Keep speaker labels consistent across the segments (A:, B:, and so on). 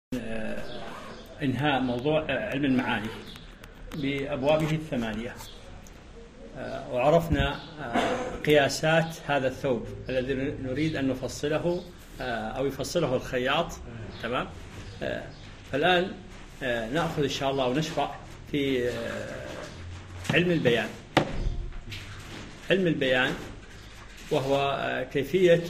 A: إنهاء موضوع علم المعاني بأبوابه الثمانية، وعرفنا قياسات هذا الثوب الذي نريد أن نفصله أو يفصله الخياط. تمام. فالآن نأخذ إن شاء الله ونشرع في علم البيان. علم البيان وهو كيفية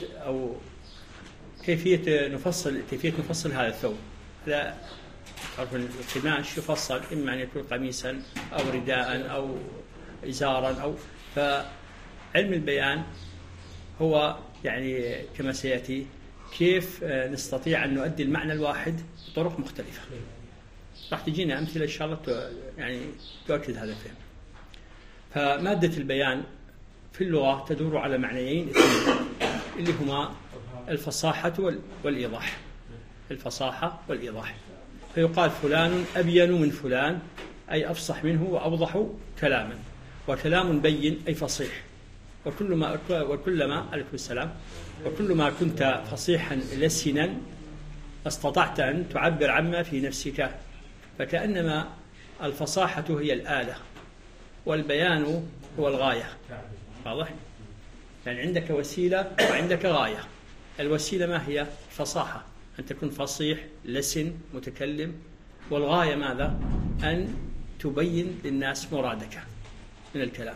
A: نفصل هذا الثوب. لا تعرف القماش يفصل إما أن يكون قميصا أو رداء أو إزارا فعلم البيان هو يعني كما سيأتي كيف نستطيع أن نؤدي المعنى الواحد بطرق مختلفة. راح تجينا أمثلة إن شاء الله يعني تؤكد هذا الفهم. فمادة البيان في اللغة تدور على معنيين اثنين اللي هما الفصاحة والإيضاح. الفصاحة والإيضاح. فيقال فلان أبين من فلان أي أفصح منه وأوضح كلاما، وكلام بين أي فصيح. وكلما عليكم السلام وكلما كنت فصيحا لسنا استطعت أن تعبر عما في نفسك، فكأنما الفصاحة هي الآلة والبيان هو الغاية. واضح؟ يعني عندك وسيلة وعندك غاية. الوسيلة ما هي؟ الفصاحة، أن تكون فصيح لسن متكلم، والغاية ماذا؟ أن تبين للناس مرادك من الكلام.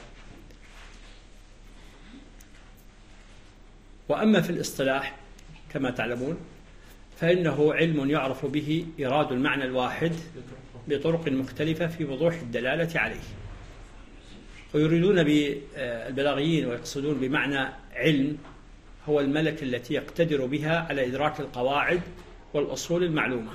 A: وأما في الاصطلاح كما تعلمون فإنه علم يعرف به إيراد المعنى الواحد بطرق مختلفة في وضوح الدلالة عليه. ويريدون بالبلاغيين ويقصدون بمعنى علم هو الملكة التي يقتدر بها على إدراك القواعد والأصول المعلومة.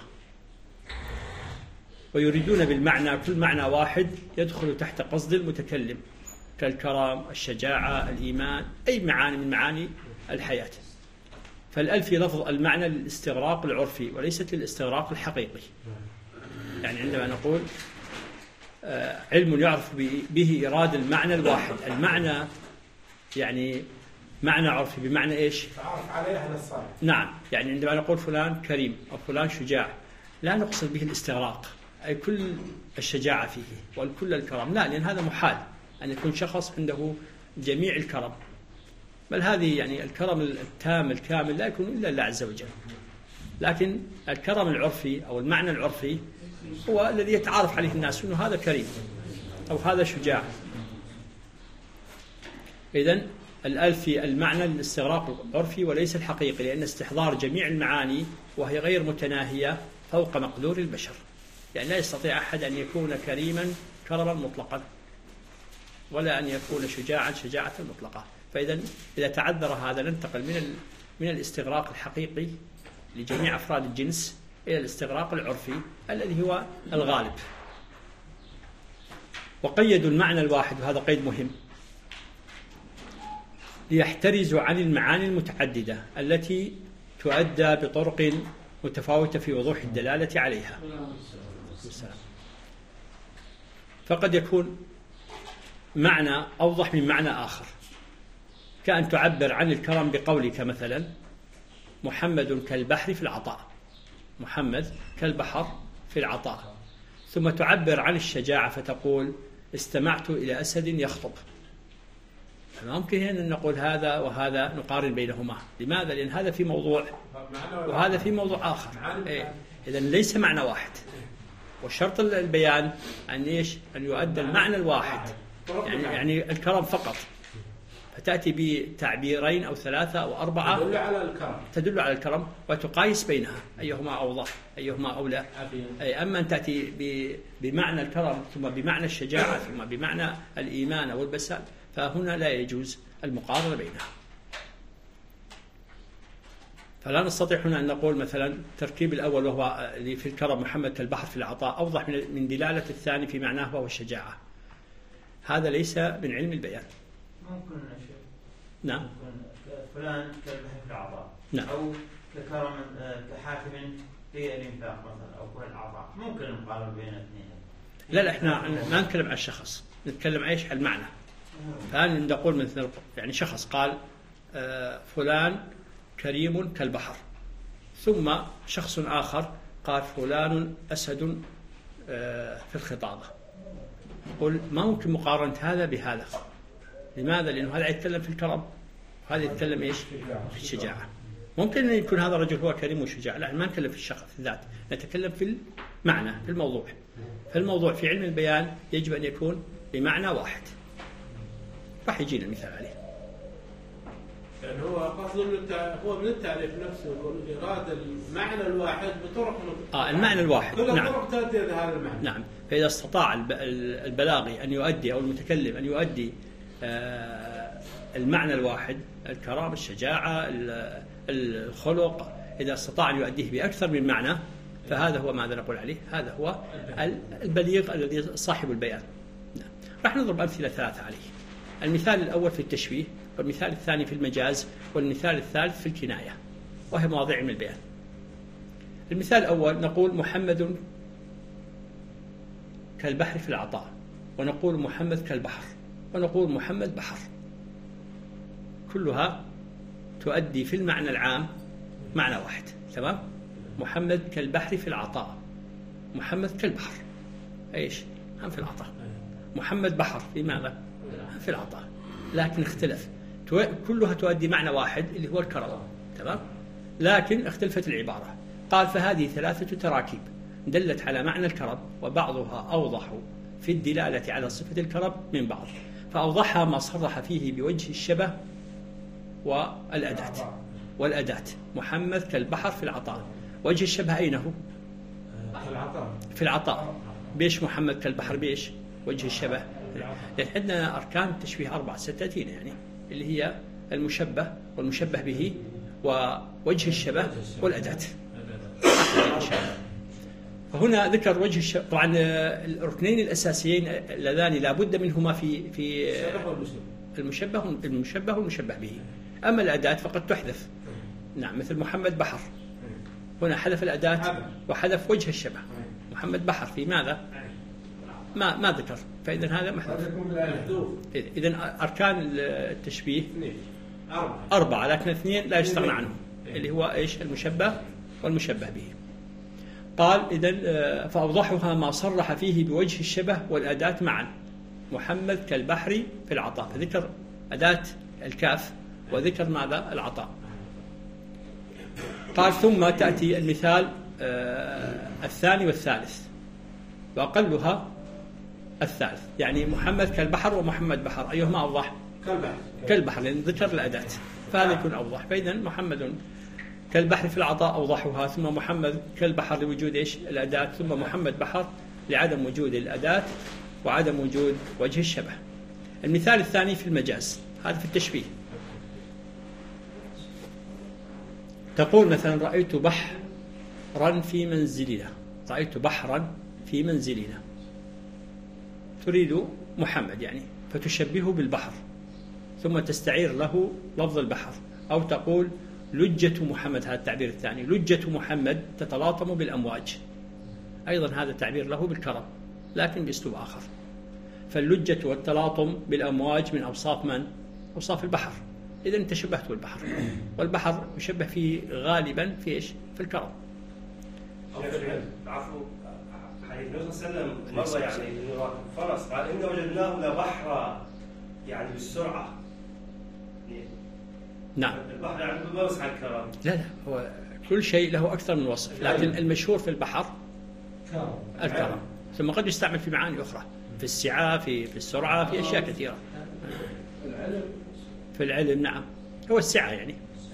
A: ويريدون بالمعنى كل معنى واحد يدخل تحت قصد المتكلم كالكرم، الشجاعة، الإيمان، أي معاني من معاني الحياة. فالألف في لفظ المعنى للاستغراق العرفي وليست للاستغراق الحقيقي. يعني عندما نقول علم يعرف به إيراد المعنى الواحد، المعنى يعني معنى عرفي بمعنى إيش؟
B: تعرف عليه أهل الصالح.
A: نعم، يعني عندما نقول فلان كريم أو فلان شجاع لا نقصد به الاستغراق أي كل الشجاعة فيه والكل الكرم، لا، لأن هذا محال أن يكون شخص عنده جميع الكرم، بل هذه يعني الكرم التام الكامل لا يكون إلا الله عز وجل. لكن الكرم العرفي أو المعنى العرفي هو الذي يتعارف عليه الناس أنه هذا كريم أو هذا شجاع. إذن الألف في المعنى للاستغراق العرفي وليس الحقيقي، لأن استحضار جميع المعاني وهي غير متناهية فوق مقدور البشر. يعني لا يستطيع أحد أن يكون كريما كرما مطلقا ولا أن يكون شجاعا شجاعة مطلقة. فإذا إذا تعذر هذا ننتقل من الاستغراق الحقيقي لجميع أفراد الجنس إلى الاستغراق العرفي الذي هو الغالب. وقيدوا المعنى الواحد، وهذا قيد مهم، ليحترزوا عن المعاني المتعددة التي تؤدى بطرق متفاوتة في وضوح الدلالة عليها. فقد يكون معنى أوضح من معنى آخر، كأن تعبر عن الكرم بقولك مثلا محمد كالبحر في العطاء، محمد كالبحر في العطاء، ثم تعبر عن الشجاعة فتقول استمعت إلى أسد يخطب. ممكن أن نقول هذا وهذا نقارن بينهما. لماذا؟ لأن هذا في موضوع وهذا في موضوع آخر. إذن ليس معنى واحد. والشرط البيان أن يؤدى المعنى الواحد، يعني الكرم فقط، فتأتي بتعبيرين أو ثلاثة أو أربعة تدل على الكرم وتقايس بينها أيهما أوضح أيهما أولى. أما أن تأتي بمعنى الكرم ثم بمعنى الشجاعة ثم بمعنى الإيمان والبساء فهنا لا يجوز المقارنة بينها. فلا نستطيع هنا أن نقول مثلا التركيب الأول وهو اللي في الكرم محمد كالبحر في العطاء أوضح من دلالة الثاني في معناه وهو الشجاعة. هذا ليس من علم البيان.
C: ممكن شيء.
A: نعم.
C: فلان كالبحر في العطاء.
A: نعم.
C: أو ككرم كحاكم في الإنفاق مثلا أو في العطاء. ممكن نقارن بين الاثنين.
A: لا إحنا ما نتكلم عن الشخص، نتكلم عن إيش المعنى. فالآن نقول مثلا يعني شخص قال فلان كريم كالبحر، ثم شخص آخر قال فلان أسد في الخطابة، قل ما ممكن مقارنة هذا بهذا. لماذا؟ لأنه هذا يتكلم في الكرم وهذا يتكلم إيش؟ في الشجاعة. ممكن أن يكون هذا الرجل هو كريم وشجاع، لا ما نتكلم في الشخص في الذات، نتكلم في المعنى في الموضوع. فالموضوع في علم البيان يجب أن يكون بمعنى واحد. راح يجينا المثال عليه.
B: يعني هو قصده هو من التعريف نفسه إيراد المعنى الواحد بطرق
A: المعنى الواحد.
B: كل
A: نعم.
B: الطرق تؤدي إلى هذا المعنى.
A: نعم. فإذا استطاع البلاغي أن يؤدي أو المتكلم أن يؤدي المعنى الواحد، الكرامة، الشجاعة، الخلق، إذا استطاع أن يؤديه بأكثر من معنى، فهذا هو ماذا نقول عليه؟ هذا هو البليغ الذي صاحب البيان. نعم. راح نضرب أمثلة 3 عليه. المثال الأول في التشبيه، والمثال الثاني في المجاز، والمثال الثالث في الكناية، وهي مواضيع علم البيان. المثال الأول نقول محمد كالبحر في العطاء، ونقول محمد كالبحر، ونقول محمد بحر. كلها تؤدي في المعنى العام معنى واحد. تمام؟ محمد كالبحر في العطاء، محمد كالبحر ايش؟ هم في العطاء. محمد بحر في ماذا؟ هم في العطاء، لكن اختلف. كلها تؤدي معنى واحد اللي هو الكرم. تمام؟ لكن اختلفت العبارة. قال فهذه 3 تراكيب دلت على معنى الكرم، وبعضها أوضح في الدلالة على صفة الكرم من بعض، فأوضحها ما صرح فيه بوجه الشبه والأداة. محمد كالبحر في العطاء، وجه الشبه أين هو؟ في العطاء. بيش محمد كالبحر بيش وجه الشبه؟ لأن عندنا أركان التشبيه 4 ستأتين يعني، اللي هي المشبه والمشبه به ووجه الشبه والأداة. فهنا ذكر وجه الشبه. طبعا الركنين الأساسيين اللذان لا بد منهما في المشبه والمشبه به. أما الأداة فقد تحذف. نعم، مثل محمد بحر، هنا حذف الأداة وحذف وجه الشبه. محمد بحر في ماذا؟ ما ذكر، فإذا هذا محذوف. إذا أركان التشبيه 4 لكن 2 لا يستغنى عنهم، اللي هو إيش؟ المشبه والمشبه به. قال إذن فأوضحها ما صرح فيه بوجه الشبه والأداة معا. محمد كالبحر في العطاء، فذكر أداة الكاف وذكر ماذا؟ العطاء. قال ثم تأتي المثال الثاني والثالث، وأقلها الثالث، يعني محمد كالبحر ومحمد بحر، أيهما أوضح؟ كالبحر، لأن ذكر الأداة، فهذا يكون أوضح. فإذا محمد كالبحر في العطاء أوضحها، ثم محمد كالبحر لوجود إيش؟ الأداة، ثم محمد بحر لعدم وجود الأداة وعدم وجود وجه الشبه. المثال الثاني في المجاز، هذا في التشبيه. تقول مثلا رأيت بحرا في منزلنا، رأيت بحرا في منزلنا، تريد محمد يعني، فتشبهه بالبحر ثم تستعير له لفظ البحر، أو تقول لجة محمد، هذا التعبير الثاني، لجة محمد تتلاطم بالأمواج، أيضا هذا تعبير له بالكرم لكن بأسلوب آخر. فاللجة والتلاطم بالأمواج من أوصاف من؟ أوصاف البحر. إذا أنت شبهت بالبحر، والبحر يشبه فيه غالبا في إيش؟ في الكرم.
D: عفوا، حديث النبي صلى الله عليه وسلم مرة يعني إنه فرس قال إنه وجدناه لبحر، يعني بالسرعة.
A: نعم.
D: البحر يعني ما يوسع الكرم.
A: لا هو كل شيء له أكثر من وصف، لكن المشهور في البحر الكرم، ثم قد يستعمل في معاني أخرى، في السعة، في السرعة، في أشياء كثيرة. في العلم نعم، هو السعة يعني.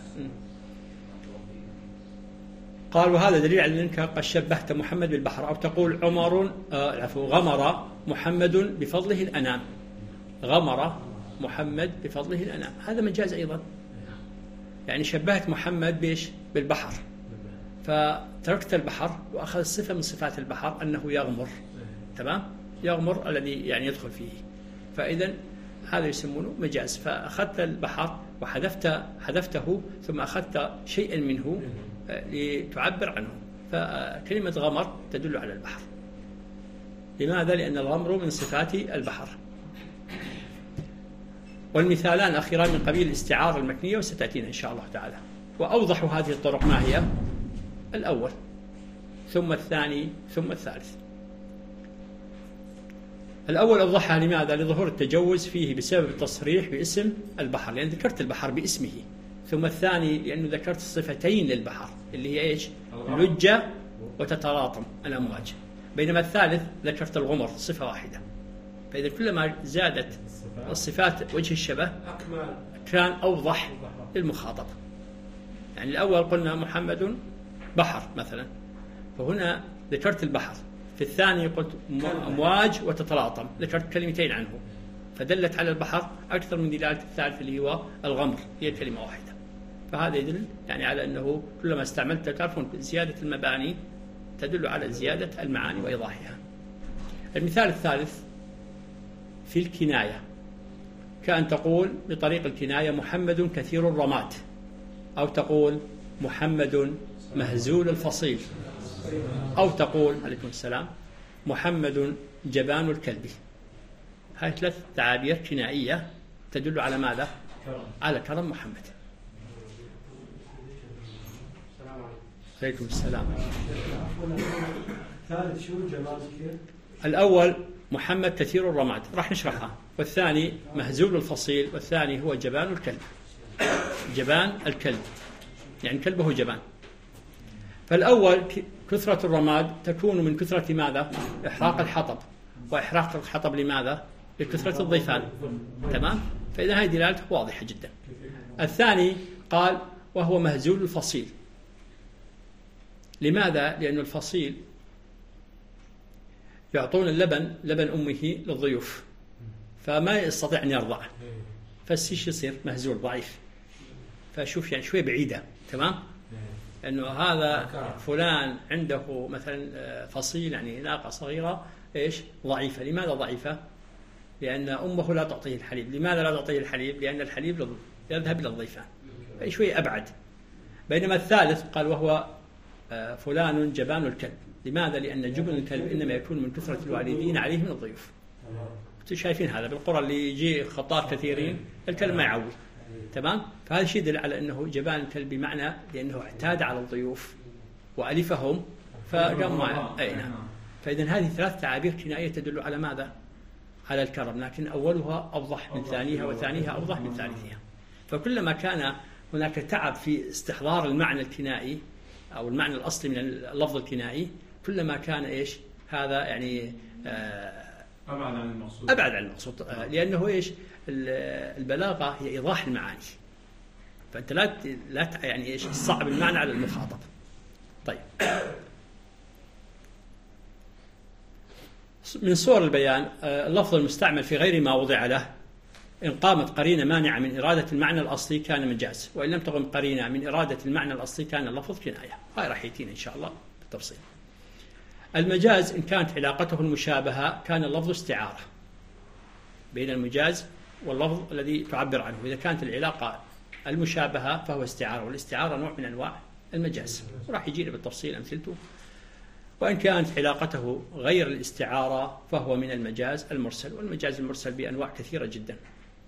A: قال وهذا دليل على أنك قد شبهت محمد بالبحر، أو تقول غمر محمد بفضله الأنام، غمر محمد بفضله الأنام، هذا مجاز أيضا، يعني شبهت محمد بيش؟ بالبحر، فتركت البحر وأخذ صفة من صفات البحر أنه يغمر. تمام؟ يغمر الذي يعني يدخل فيه، فإذا هذا يسمونه مجاز. فأخذت البحر وحذفته ثم أخذت شيئا منه لتعبر عنه، فكلمة غمر تدل على البحر. لماذا؟ لأن الغمر من صفات البحر. والمثالان الأخيران من قبيل الاستعارة المكنية وستأتينا إن شاء الله تعالى. وأوضح هذه الطرق ما هي؟ الأول ثم الثاني ثم الثالث. الأول الضحى لماذا؟ لظهور التجوز فيه بسبب التصريح باسم البحر، لأن ذكرت البحر باسمه. ثم الثاني لأنه ذكرت الصفتين للبحر اللي هي إيش؟ لجة وتتلاطم الأمواج. بينما الثالث ذكرت الغمر صفة واحدة. فإذا كلما زادت الصفات وجه الشبه كان أوضح للمخاطب. يعني الأول قلنا محمد بحر مثلا، فهنا ذكرت البحر. في الثاني قلت أمواج وتتلاطم، ذكرت كلمتين عنه فدلت على البحر أكثر من دلالة الثالث اللي هو الغمر، هي كلمة واحدة. فهذا يدل يعني على أنه كلما استعملت تعرفون زيادة المباني تدل على زيادة المعاني وإيضاحها. المثال الثالث في الكناية، كأن تقول بطريق الكناية محمد كثير الرماد، أو تقول محمد مهزول الفصيل، أو تقول عليكم السلام محمد جبان الكلب. هاي 3 تعابير كنائية تدل على ماذا؟ على كرم محمد. عليكم السلام.
E: ثالث شو جمال كيف؟
A: الأول محمد كثير الرماد راح نشرحها، والثاني مهزول الفصيل، والثاني هو جبان الكلب. جبان الكلب يعني كلبه جبان. فالأول كثرة الرماد تكون من كثرة ماذا؟ إحراق الحطب، وإحراق الحطب لماذا؟ لكثرة الضيفان. تمام؟ فإذا هذه دلالته واضحة جدا. الثاني قال وهو مهزول الفصيل. لماذا؟ لأن الفصيل يعطون اللبن، لبن أمه للضيوف، فما يستطيع أن يرضع، فالسيش يصير مهزول ضعيف. فشوف يعني شوي بعيدة. تمام؟ أنه هذا فلان عنده مثلا فصيل يعني ناقة صغيرة إيش؟ ضعيفة. لماذا ضعيفة؟ لأن أمه لا تعطيه الحليب. لماذا لا تعطيه الحليب؟ لأن الحليب يذهب إلى الضيفان، أي شوي أبعد. بينما الثالث قال وهو فلان جبان الكلب. لماذا؟ لأن جبن الكلب إنما يكون من كثرة الوالدين عليه من الضيوف. شايفين هذا بالقرى اللي يجي خطار كثيرين الكلب ما يعوي. تمام؟ فهذا الشيء يدل على أنه جبان الكلب بمعنى لأنه اعتاد على الضيوف وألفهم فجمع. أي نعم. فإذا هذه 3 تعابير كنائية تدل على ماذا؟ على الكرم، لكن أولها أوضح من ثانيها، وثانيها أوضح من ثالثها. فكلما كان هناك تعب في استحضار المعنى الكنائي أو المعنى الأصلي من اللفظ الكنائي كلما كان إيش؟ هذا يعني أبعد عن المقصود. لأنه إيش؟ البلاغة هي إيضاح المعاني، فأنت لا يعني إيش؟ صعب المعنى على المخاطب. طيب، من صور البيان اللفظ المستعمل في غير ما وضع له، إن قامت قرينة مانعة من إرادة المعنى الأصلي كان مجاز، وإن لم تقم قرينة من إرادة المعنى الأصلي كان اللفظ كناية. هاي راح يأتينا إن شاء الله بالتفصيل. المجاز إن كانت علاقته المشابهة كان اللفظ استعارة بين المجاز واللفظ الذي تعبر عنه. إذا كانت العلاقة المشابهة فهو استعارة، والاستعارة نوع من أنواع المجاز، وراح يجينا بالتفصيل أمثلته. وإن كانت علاقته غير الاستعارة فهو من المجاز المرسل، والمجاز المرسل بأنواع كثيرة جدا.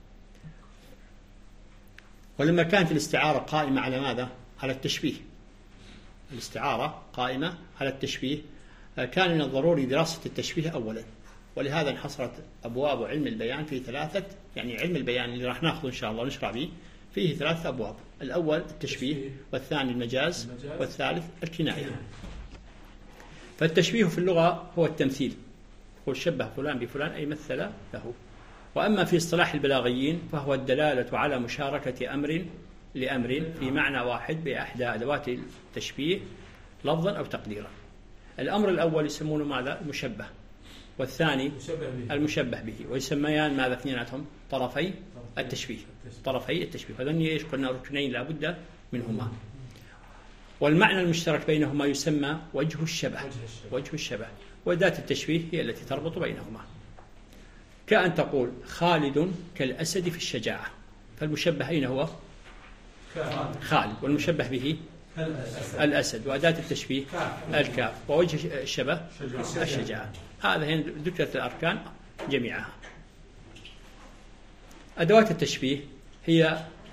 A: ولما كانت الاستعارة قائمة على ماذا؟ على التشبيه. الاستعارة قائمة على التشبيه، كان من الضروري دراسة التشبيه أولا، ولهذا انحصرت أبواب علم البيان في 3. يعني علم البيان اللي راح ناخذه إن شاء الله ونشرع به فيه 3 أبواب. الأول التشبيه، والثاني المجاز، والثالث الكناية. فالتشبيه في اللغة هو التمثيل، هو شبه فلان بفلان أي مثل له. وأما في اصطلاح البلاغيين فهو الدلالة على مشاركة أمر لأمر في معنى واحد بأحدى أدوات التشبيه لفظا أو تقديرا. الأمر الأول يسمونه ماذا؟ المشبه، والثاني المشبه به، ويسميان ماذا اثنيناتهم؟ طرفي التشبيه. طرفي التشبيه، فذن ايش؟ قلنا ركنين لا بد منهما. والمعنى المشترك بينهما يسمى وجه الشبه. وجه الشبه، وذات التشبيه هي التي تربط بينهما. كأن تقول خالد كالأسد في الشجاعة، فالمشبه أين هو؟ خالد، والمشبه به الأسد، وأداة التشبيه الكاف، ووجه الشبه الشجاعة. هذا هنا ذكرت الأركان جميعها. أدوات التشبيه هي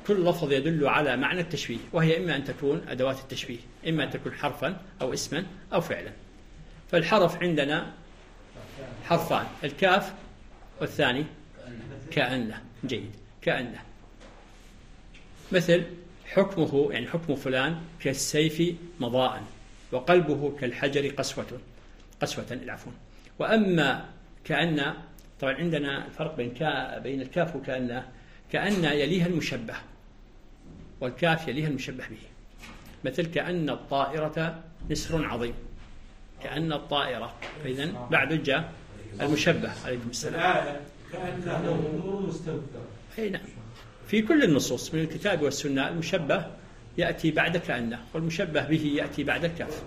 A: كل لفظ يدل على معنى التشبيه، وهي إما أن تكون أدوات التشبيه، إما أن تكون حرفا أو اسما أو فعلا. فالحرف عندنا حرفان، الكاف والثاني كأنه. جيد، كأنه. مثل حكمه، يعني حكم فلان كالسيف مضاء، وقلبه كالحجر قسوة. العفو. وأما كأن، طبعا عندنا الفرق بين الكاف وكأن. كأن يليها المشبه، والكاف يليها المشبه به. مثل كأن الطائرة نسر عظيم، كأن الطائرة، فإذن بعد جاء المشبه. عليكم السلام.
B: كأنه نور مستنفر.
A: أي نعم، في كل النصوص من الكتاب والسنة المشبه يأتي بعد كأنه، والمشبه به يأتي بعد الكاف.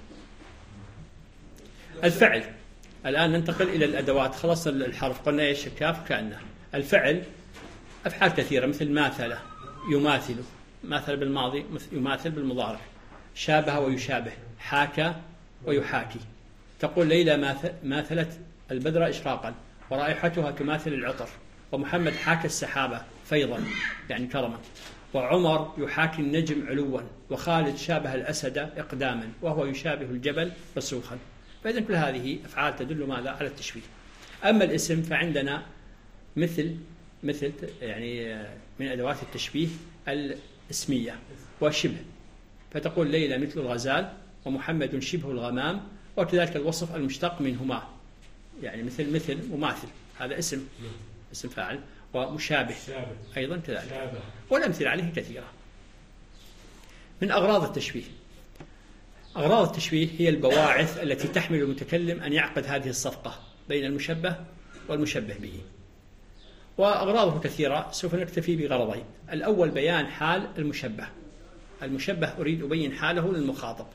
A: الفعل، الآن ننتقل إلى الأدوات. خلص الحرف، قلنا إيش؟ الكاف كأنه. الفعل أفعال كثيرة، مثل ماثل، يماثل، ماثل بالماضي، يماثل بالمضارع، شابه ويشابه، حاكى ويحاكي. تقول ليلى ماثلت البدر إشراقا، ورائحتها تماثل العطر، ومحمد حاكى السحابة فيضا، يعني كرما، وعمر يحاكي النجم علوا، وخالد شابه الأسد إقداما، وهو يشابه الجبل رسوخا. فإذن كل هذه أفعال تدل ماذا؟ على التشبيه. أما الاسم فعندنا مثل يعني من أدوات التشبيه الاسمية والشبه. فتقول ليلى مثل الغزال، ومحمد شبه الغمام، وكذلك الوصف المشتق منهما، يعني مثل مماثل، هذا اسم فاعل، ومشابه أيضا كذلك، والأمثلة عليه كثيرة. من أغراض التشبيه، أغراض التشبيه هي البواعث التي تحمل المتكلم أن يعقد هذه الصفقة بين المشبه والمشبه به. وأغراضه كثيرة، سوف نكتفي بغرضين. الأول بيان حال المشبه أريد أبين حاله للمخاطب،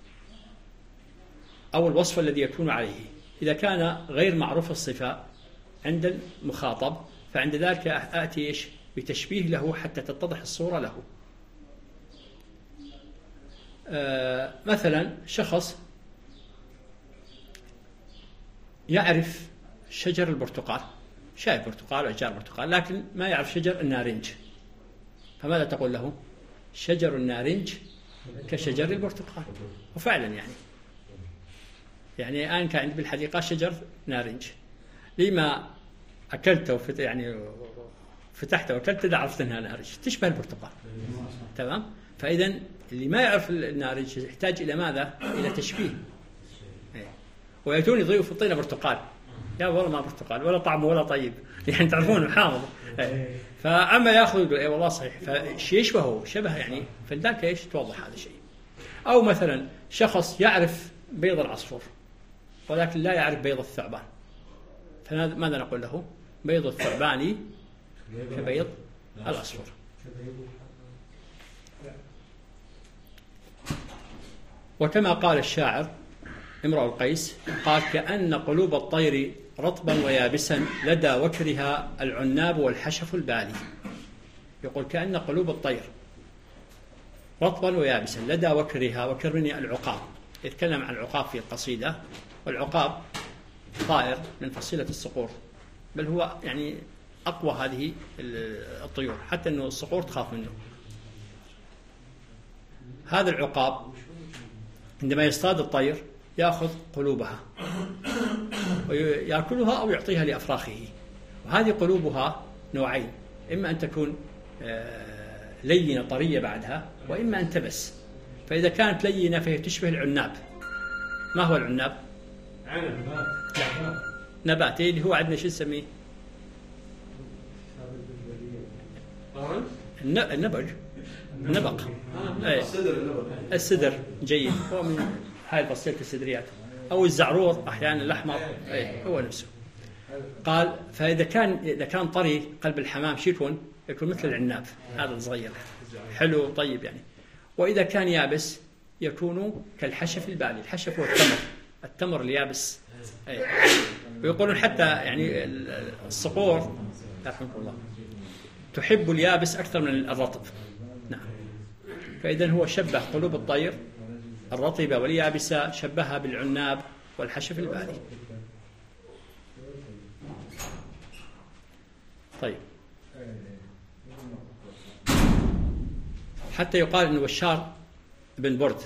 A: أو الوصف الذي يكون عليه. إذا كان غير معروف الصفة عند المخاطب، فعند ذلك آتي بتشبيه له حتى تتضح الصورة له. مثلا شخص يعرف شجر البرتقال، شايف برتقال وأشجار برتقال، لكن ما يعرف شجر النارنج، فماذا تقول له؟ شجر النارنج كشجر البرتقال. وفعلا يعني الآن كان عندي بالحديقة شجر نارنج، لما أكلته فتحته وأكلته عرفت أنها نارنج، تشبه البرتقال. تمام؟ فإذا اللي ما يعرف النارنج يحتاج إلى ماذا؟ إلى تشبيه. ويأتوني ضيوف الطينة برتقال، يا والله ما برتقال ولا طعمه ولا طيب، يعني تعرفون حامض. فأما يأخذ يقول والله صحيح، فيشبهه شبه، يعني فلذلك توضح هذا الشيء. أو مثلا شخص يعرف بيض العصفور ولكن لا يعرف بيض الثعبان، فماذا نقول له؟ بيض الثعبان كبيض العصفور. وكما قال الشاعر امرؤ القيس، قال كأن قلوب الطير رطبا ويابسا لدى وكرها العناب والحشف البالي. يقول كأن قلوب الطير رطبا ويابسا لدى وكرها، وكرني العقاب، يتكلم عن العقاب في القصيدة. والعقاب طائر من فصيلة الصقور، بل هو يعني أقوى هذه الطيور، حتى أنه الصقور تخاف منه. هذا العقاب عندما يصطاد الطير يأخذ قلوبها ويأكلها أو يعطيها لأفراخه. وهذه قلوبها نوعين، إما أن تكون لينة طرية بعدها، وإما أن تبس. فإذا كانت لينة فهي تشبه العناب. ما هو العناب؟ نبات اللي هو عندنا شو نسميه؟ النبق. السدر. جيد، هو من هاي الفصيلة السدريات، أو الزعرور أحيانا الأحمر، هو نفسه. قال فإذا كان طري قلب الحمام شو يكون مثل العناب هذا الصغير، حلو طيب يعني. وإذا كان يابس يكون كالحشف البالي. الحشف هو التمر اليابس. ويقولون حتى يعني الصقور رحمه الله تحب اليابس أكثر من الرطب. نعم. فإذا هو شبه قلوب الطير الرطبة واليابسة، شبهها بالعناب والحشف البالي. طيب حتى يقال أن بشار بن برد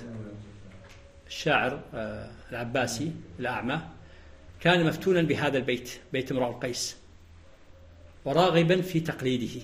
A: الشاعر العباسي الأعمى كان مفتونا بهذا البيت، بيت امرؤ القيس، وراغبا في تقليده،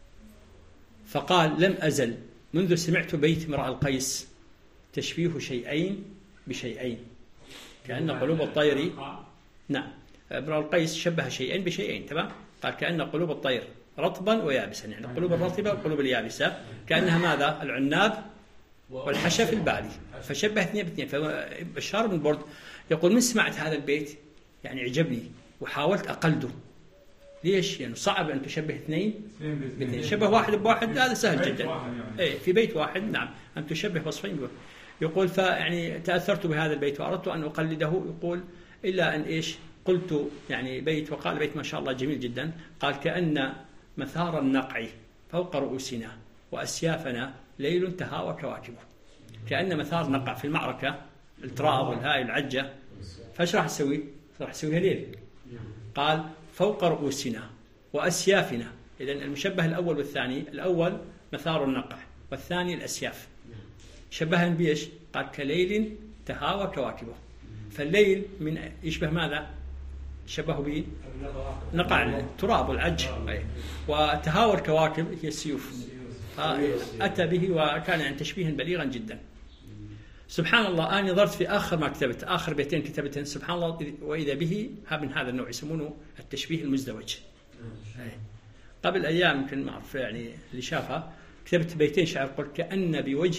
A: فقال: لم أزل منذ سمعت بيت امرؤ القيس تشبيه شيئين بشيئين، كأن قلوب الطير. نعم، امرؤ القيس شبه شيئين بشيئين، تمام؟ قال: كأن قلوب الطير رطبا ويابسا، يعني القلوب الرطبة والقلوب اليابسة كأنها ماذا؟ العناب والحشف البالي، فشبه اثنين باثنين. فبشار بن برد يقول: من سمعت هذا البيت يعني عجبني وحاولت أقلده. ليش؟ يعني صعب أن تشبه اثنين باثنين، شبه واحد بواحد هذا سهل جدا. إيه، في بيت واحد نعم، أن تشبه وصفين بواحد. يقول: فيعني تأثرت بهذا البيت وأردت أن أقلده. يقول: إلا أن إيش؟ قلت يعني بيت، وقال بيت ما شاء الله جميل جدا، قال: كأن مثار النقع فوق رؤوسنا وأسيافنا ليل تهاوى كواكبه. كأن مثار نقع في المعركة، التراب والهاي العجة، فايش راح تسوي؟ راح تسويها ليل. قال: فوق رؤوسنا وأسيافنا. إذن المشبه الأول والثاني، الأول مثار النقع والثاني الأسياف، شبهها بيش؟ قال: كليل تهاوى كواكبه. فالليل من يشبه ماذا؟ شبهه به نقع التراب والعج، وتهاوى الكواكب هي السيوف. أتى به وكان يعني تشبيها بليغا جدا. سبحان الله، أنا نظرت في آخر ما كتبت، آخر بيتين كتبتين، سبحان الله، وإذا به من هذا النوع يسمونه التشبيه المزدوج. قبل أيام يمكن ما أعرف يعني اللي شافها، كتبت بيتين شعر، قلت: كأن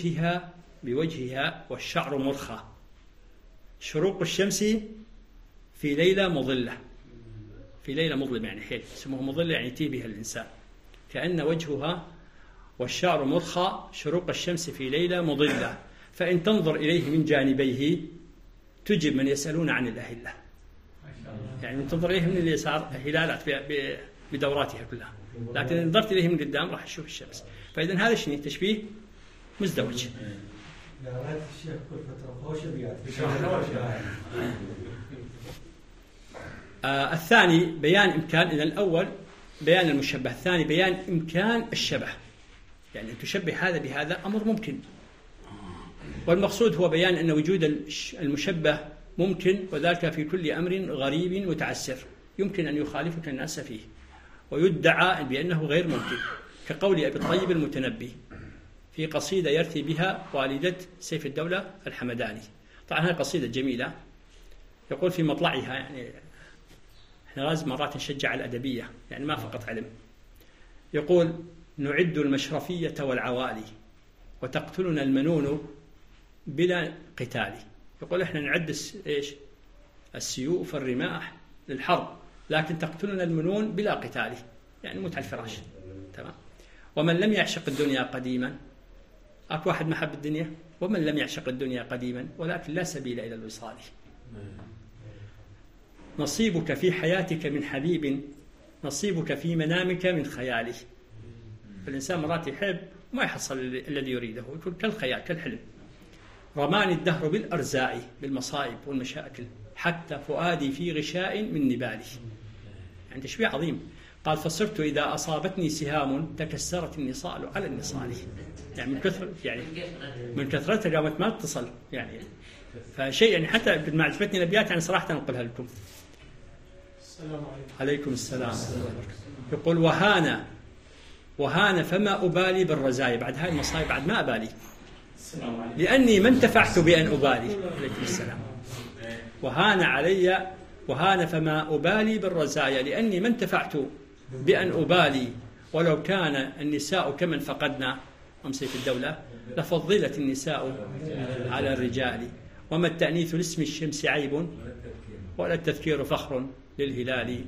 A: بوجهها والشعر مرخى، شروق الشمس في ليلة مظلة. في ليلة مظلمة يعني حيل، اسمه مظلة يعني يتيه بها الإنسان. كأن وجهها والشعر مرخى، شروق الشمس في ليلة مظلة، فإن تنظر إليه من جانبيه تجب من يسألون عن الأهلة. يعني من تنظر إليه من اليسار هلالات بدوراتها كلها، لكن إن نظرت إليه من قدام راح تشوف الشمس. فإذن هذا شيء تشبيه مزدوج. الثاني بيان إمكان، إذن الأول بيان المشبه، الثاني بيان إمكان الشبه، يعني أن تشبه هذا بهذا أمر ممكن، والمقصود هو بيان أن وجود المشبه ممكن، وذلك في كل أمر غريب متعسر يمكن أن يخالفك الناس فيه ويدعى بأنه غير ممكن، كقول أبي الطيب المتنبي في قصيدة يرثي بها والدة سيف الدولة الحمداني. طبعا هذه قصيدة جميلة، يقول في مطلعها، يعني احنا لازم مرات نشجع الأدبية، يعني ما فقط علم. يقول: نعد المشرفية والعوالي وتقتلنا المنون بلا قتال. يقول احنا نعد ايش؟ السيوف الرماح للحرب، لكن تقتلنا المنون بلا قتال، يعني نموت على الفراش. تمام. ومن لم يعشق الدنيا قديما، اكو واحد ما حب الدنيا، ومن لم يعشق الدنيا قديما ولكن لا سبيل الى الوصال. نصيبك في حياتك من حبيب، نصيبك في منامك من خياله. فالإنسان مرات يحب ما يحصل الذي يريده، يكون كالخيال كالحلم. رماني الدهر بالأرزاء، بالمصائب والمشاكل، حتى فؤادي في غشاء من نبالي. يعني تشبيه عظيم. قال: فصرت إذا أصابتني سهام تكسرت النصال على النصال. يعني من كثرتها قامت ما تتصل، يعني فشيء يعني حتى ما عجبتني الأبيات، يعني صراحة أنقلها لكم.
B: السلام
A: عليكم السلام. يقول: وهان فما أبالي بالرزايا. بعد هاي المصايب بعد ما أبالي، لأني ما انتفعت بأن أبالي. عليكم السلام. وهان فما أبالي بالرزايا، لأني ما انتفعت بأن أبالي، ولو كان النساء كمن فقدنا، سيف الدولة، لفضلت النساء على الرجال، وما التأنيث لاسم الشمس عيب، ولا التذكير فخر للهلال.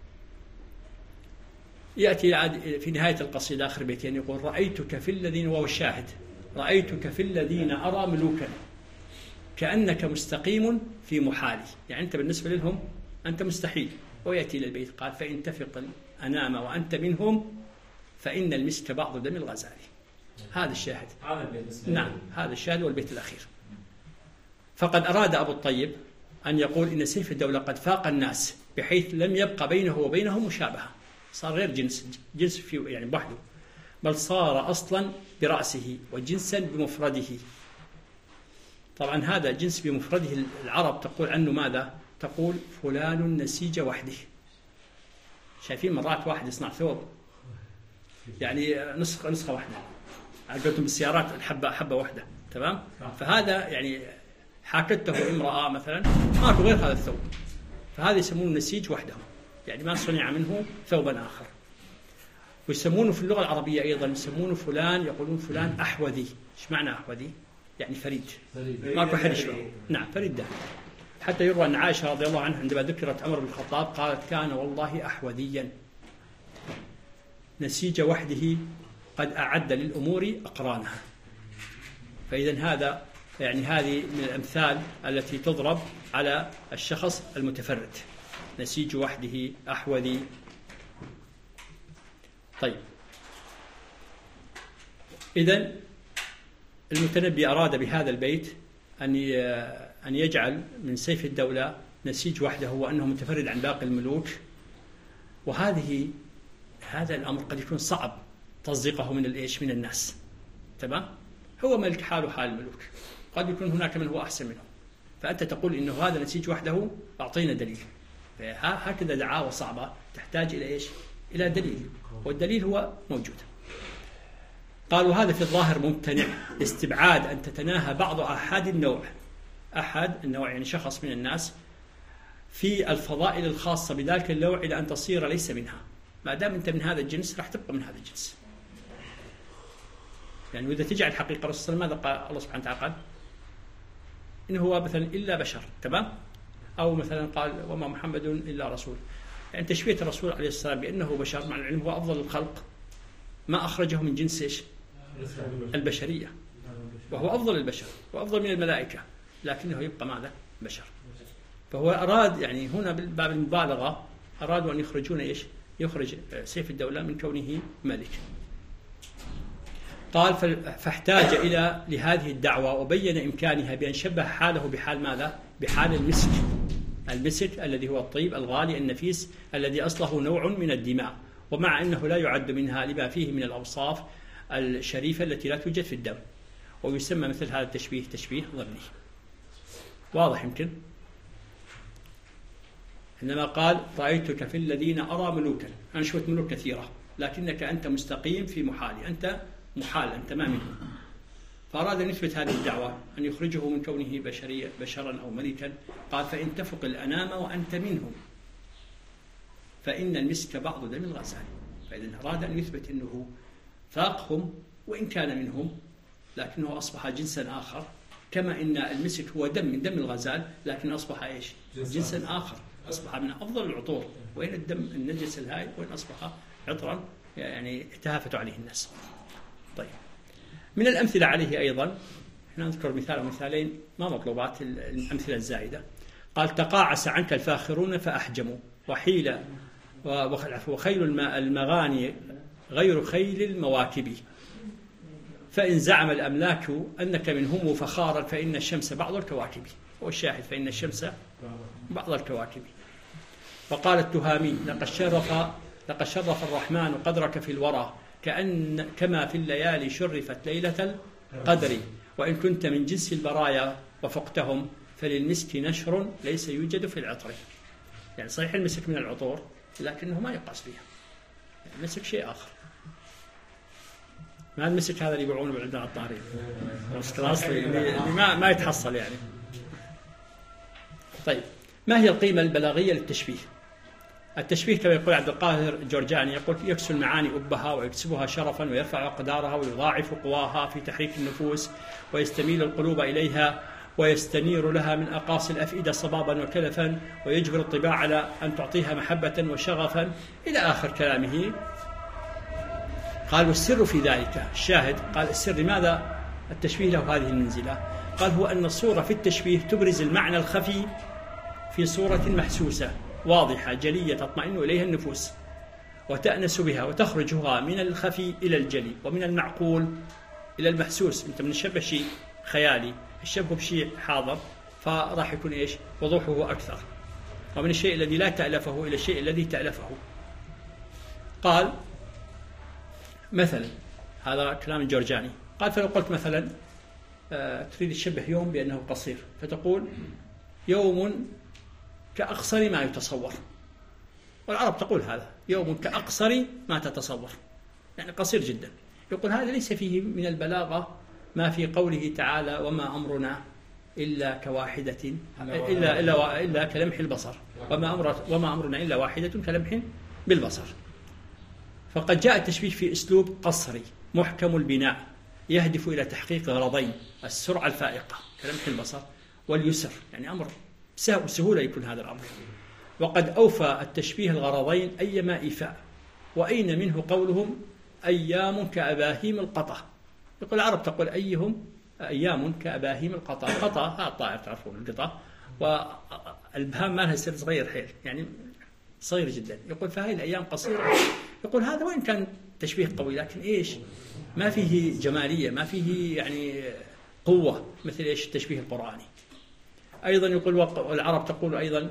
A: يأتي في نهاية القصيدة آخر بيتين يقول: رأيتك في الذين، وهو الشاهد، رأيتك في الذين أرى ملوكا كأنك مستقيم في محالي. يعني أنت بالنسبة لهم أنت مستحيل. ويأتي إلى البيت قال: فإن تفق الأنام وأنت منهم فإن المسك بعض دم الغزال. هذا الشاهد. نعم، هذا الشاهد والبيت الأخير. فقد أراد أبو الطيب أن يقول إن سيف الدولة قد فاق الناس بحيث لم يبقى بينه وبينهم مشابهة، صار غير جنس في يعني بوحده. بل صار أصلا برأسه وجنسا بمفرده. طبعا هذا جنس بمفرده العرب تقول عنه ماذا؟ تقول فلان نسيج وحده. شايفين مرات واحد يصنع ثوب يعني نسخة واحدة، عقلتهم بالسيارات حبة واحدة، تمام؟ فهذا يعني حاكته امرأة مثلا ماكو غير هذا الثوب، فهذا يسمونه نسيج وحده، يعني ما صنع منه ثوبا آخر. ويسمونه في اللغة العربية أيضا يسمونه فلان، يقولون فلان أحوذي. إيش معنى أحوذي؟ يعني فريد، ماكو حد يشبهه. نعم فريد ده. حتى يروى أن عائشة رضي الله عنها عندما ذكرت عمر بن الخطاب قالت كان والله أحوذيا نسيج وحده قد أعد للأمور أقرانها. فإذا هذا يعني هذه من الأمثال التي تضرب على الشخص المتفرد، نسيج وحده أحوذي. طيب إذن المتنبي أراد بهذا البيت أن يجعل من سيف الدولة نسيج وحده وأنه متفرد عن باقي الملوك. هذا الأمر قد يكون صعب تصديقه من الناس، تمام؟ هو ملك حاله حال الملوك، قد يكون هناك من هو أحسن منه، فأنت تقول إنه هذا نسيج وحده، أعطينا دليل. هكذا دعاوى صعبة تحتاج إلى إيش؟ إلى دليل، والدليل هو موجود. قالوا هذا في الظاهر ممتنع لاستبعاد أن تتناهى بعض أحد النوع يعني شخص من الناس في الفضائل الخاصة بذلك النوع إلى أن تصير ليس منها. ما دام أنت من هذا الجنس راح تبقى من هذا الجنس. يعني وإذا تجعل الحقيقة رسول ماذا قال الله سبحانه وتعالى؟ قال إنه هو مثلا إلا بشر، تمام؟ أو مثلا قال وما محمد إلا رسول. يعني تشبيه الرسول عليه السلام بأنه بشر مع العلم هو أفضل الخلق، ما أخرجه من جنس إيش؟ البشرية، وهو أفضل البشر وأفضل من الملائكة، لكنه يبقى ماذا؟ بشر. فهو أراد يعني هنا باب المبالغة أرادوا أن يخرجون إيش؟ يخرج سيف الدولة من كونه ملك. قال فاحتاج لهذه الدعوة وبين إمكانها بأن شبه حاله بحال ماذا؟ بحال المسك الذي هو الطيب الغالي النفيس الذي أصله نوع من الدماء، ومع أنه لا يعد منها لما فيه من الأوصاف الشريفة التي لا توجد في الدم، ويسمى مثل هذا التشبيه تشبيه ظني. واضح يمكن؟ عندما قال رأيتك في الذين أرى ملوكا، أنا شفت ملوك كثيرة لكنك أنت مستقيم في محالي، أنت محال، أنت ما منه. فأراد أن يثبت هذه الدعوة أن يخرجه من كونه بشرا أو ملكا. قال فإن تفق الأنام وأنت منهم فإن المسك بعض دم الغزال. فإذا أراد أن يثبت أنه فاقهم وإن كان منهم، لكنه أصبح جنسا آخر، كما إن المسك هو دم من دم الغزال لكن أصبح إيش؟ جنسا آخر، أصبح من أفضل العطور. وين الدم النجس الهائل وين أصبح عطرا يعني تهافت عليه الناس. طيب من الأمثلة عليه أيضا احنا نذكر مثال أو مثالين، ما مطلوبات الأمثلة الزائدة. قال تقاعس عنك الفاخرون فأحجموا وخيل المغاني غير خيل المواكب، فإن زعم الأملاك أنك منهم فخارا فإن الشمس بعض الكواكب. هو الشاهد فإن الشمس بعض الكواكب. وقال التهامي لقد شرف الرحمن قدرك في الورى كما في الليالي شرفت ليلة القدر، وإن كنت من جنس البرايا وفقتهم فللمسك نشر ليس يوجد في العطر. يعني صحيح المسك من العطور لكنه ما يقاس فيها، يعني المسك شيء آخر. ما المسك هذا اللي يبيعونه عندنا على الطاري اللي ما يتحصل يعني. طيب ما هي القيمة البلاغية للتشبيه؟ التشبيه كما يقول عبد القاهر الجرجاني يقول يكسو المعاني أبها ويكسبها شرفا ويرفع أقدارها ويضاعف قواها في تحريك النفوس ويستميل القلوب إليها ويستنير لها من أقاصي الأفئدة صبابا وكلفا ويجبر الطباع على أن تعطيها محبة وشغفا إلى آخر كلامه. قال والسر في ذلك الشاهد. قال السر لماذا التشبيه له هذه المنزلة؟ قال هو أن الصورة في التشبيه تبرز المعنى الخفي في صورة محسوسة واضحة جلية تطمئن إليها النفوس وتأنس بها وتخرجها من الخفي إلى الجلي ومن المعقول إلى المحسوس. أنت من الشبه شيء خيالي الشبه بشيء حاضر فراح يكون إيش وضوحه أكثر، ومن الشيء الذي لا تألفه إلى الشيء الذي تألفه. قال مثلا هذا كلام الجرجاني. قال فلو قلت مثلا تريد تشبه يوم بأنه قصير، فتقول يوم كأقصر ما يتصور، والعرب تقول هذا يوم كأقصر ما تتصور، يعني قصير جدا. يقول هذا ليس فيه من البلاغة ما في قوله تعالى وما أمرنا إلا كواحدة إلا كلمح البصر، وما أمرنا إلا واحدة كلمح بالبصر. فقد جاء التشبيه في أسلوب قصري محكم البناء يهدف إلى تحقيق غرضين: السرعة الفائقة كلمح البصر، واليسر يعني أمر بسهولة يكون هذا الأمر. وقد أوفى التشبيه الغرضين أيما إيفاء، وأين منه قولهم أيام كأباهيم القطا. يقول العرب تقول أيام كأباهيم القطا. قطا هذا الطائر تعرفون القطا، والبهام مالها يصير صغير حيل يعني صغير جدا. يقول فهذه الأيام قصيرة. يقول هذا وإن كان تشبيه قوي لكن إيش ما فيه جمالية، ما فيه يعني قوة مثل إيش التشبيه القرآني. أيضا يقول والعرب تقول أيضا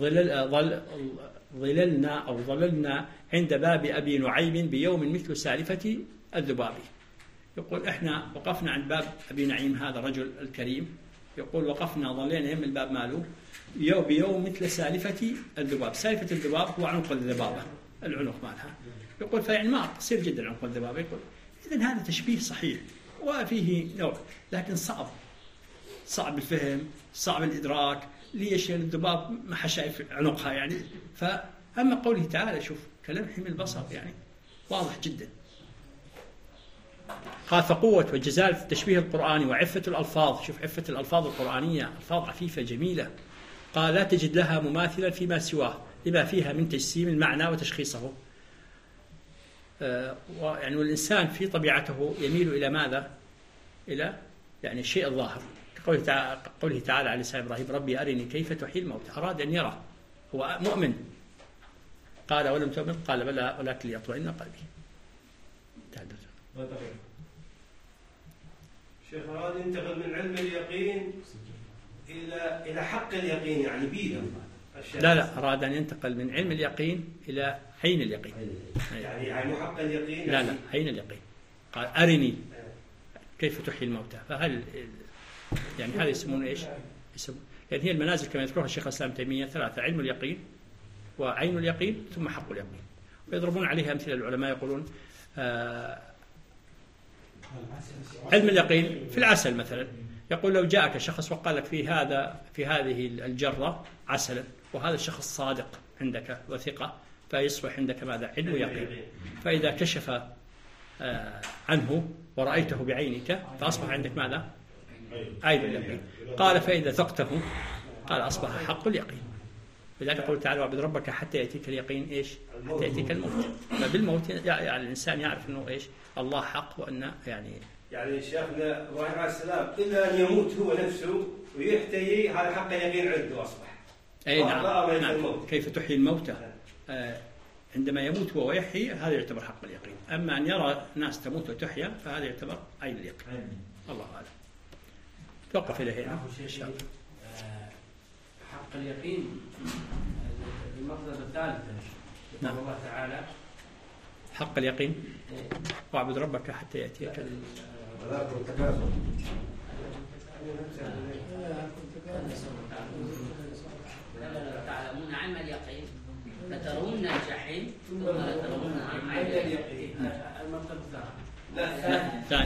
A: ظللنا عند باب أبي نعيم بيوم مثل سالفة الذباب. يقول إحنا وقفنا عند باب أبي نعيم هذا الرجل الكريم، يقول وقفنا ظلينا يم الباب ماله بيوم مثل سالفة الذباب. سالفة الذباب هو عنق الذبابة، العنق مالها. يقول فيعني ما قصير جدا عنق الذبابة. يقول إذن هذا تشبيه صحيح وفيه نوع، لكن صعب الفهم، صعب الإدراك. ليش الذباب ما حشايف عنقها يعني. فأما قوله تعالى شوف كلمح من البصر يعني واضح جدا. قال فقوة وجزالة التشبيه القرآني وعفة الألفاظ، شوف عفة الألفاظ القرآنية، ألفاظ عفيفة جميلة. قال لا تجد لها مماثلا فيما سواه لما فيها من تجسيم المعنى وتشخيصه. يعني والإنسان في طبيعته يميل إلى ماذا؟ إلى يعني الشيء الظاهر. قوله تعالى على لسان إبراهيم ربي أرني كيف تحيي الموتى. أراد أن يرى، هو مؤمن. قال ولم تؤمن؟ قال بلى ولكن ليطمئن قلبي.
D: شيخ أراد ينتقل من علم اليقين إلى حق اليقين يعني بيده.
A: لا أراد أن ينتقل من علم اليقين إلى عين اليقين.
D: يعني حق اليقين.
A: لا عين اليقين. قال أرني كيف تحيي الموتى. فهل يعني هذا يسمونه إيش؟ يعني هي المنازل كما يذكرها الشيخ الإسلام تيمية ثلاثة: علم اليقين وعين اليقين ثم حق اليقين. ويضربون عليها أمثلة العلماء يقولون علم اليقين في العسل مثلا. يقول لو جاءك شخص وقال لك في هذه الجرة عسلا، وهذا الشخص صادق عندك وثقة، فيصبح عندك ماذا؟ علم يقين. فإذا كشف عنه ورأيته بعينك فأصبح عندك ماذا؟ عين اليقين. قال فإذا ذقته قال أصبح حق اليقين. لذلك يقول تعالى واعبد ربك حتى يأتيك اليقين إيش؟ حتى يأتيك الموت. فبالموت يعني الإنسان يعرف أنه إيش؟ الله حق، وأن يعني
D: شيخنا إبراهيم عليه السلام إلا أن يموت هو نفسه ويحتيي هذا حق يقين عنده أصبح.
A: أي نعم. كيف تحيي الموتى؟ عندما يموت هو ويحيي هذا يعتبر حق اليقين. أما أن يرى ناس تموت وتحيا فهذا يعتبر عين اليقين. الله أعلم. توقف إلى هنا إن شاء الله.
E: حق اليقين المقصد الثالث. نعم. الله تعالى
A: حق اليقين واعبد ربك حتى يأتيك
F: تعلمون علم اليقين لترون الجحيم ثم لترون عين اليقين.
A: ثاني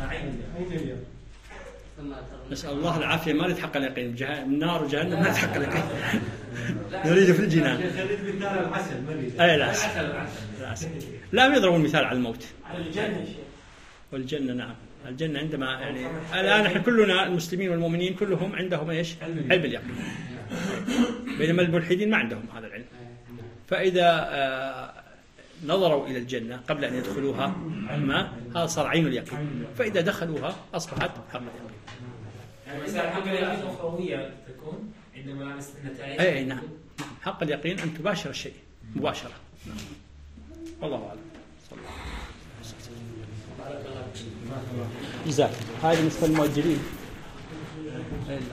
A: نسأل الله العافية. ما نريد حق اليقين النار وجهنم، ما نريد حق اليقين نريد في الجنان.
B: خليت مثال العسل ما نريد.
A: أي العسل. لا يضربون مثال على الموت.
B: على الجنة
A: والجنة نعم. الجنة عندما يعني الآن احنا كلنا المسلمين والمؤمنين كلهم عندهم ايش؟ علم اليقين. بينما الملحدين ما عندهم هذا العلم. فإذا نظروا إلى الجنة قبل أن يدخلوها ما هذا صار عين اليقين، فإذا دخلوها أصبحت حق اليقين.
E: يعني مثلا حق اليقين أخروية تكون عندما نتعيش.
A: أي نعم. حق اليقين أن تباشر الشيء مباشرة. والله أعلم. صلى الله عليه وسلم. جزاك. هذه بالنسبة للمؤجلين.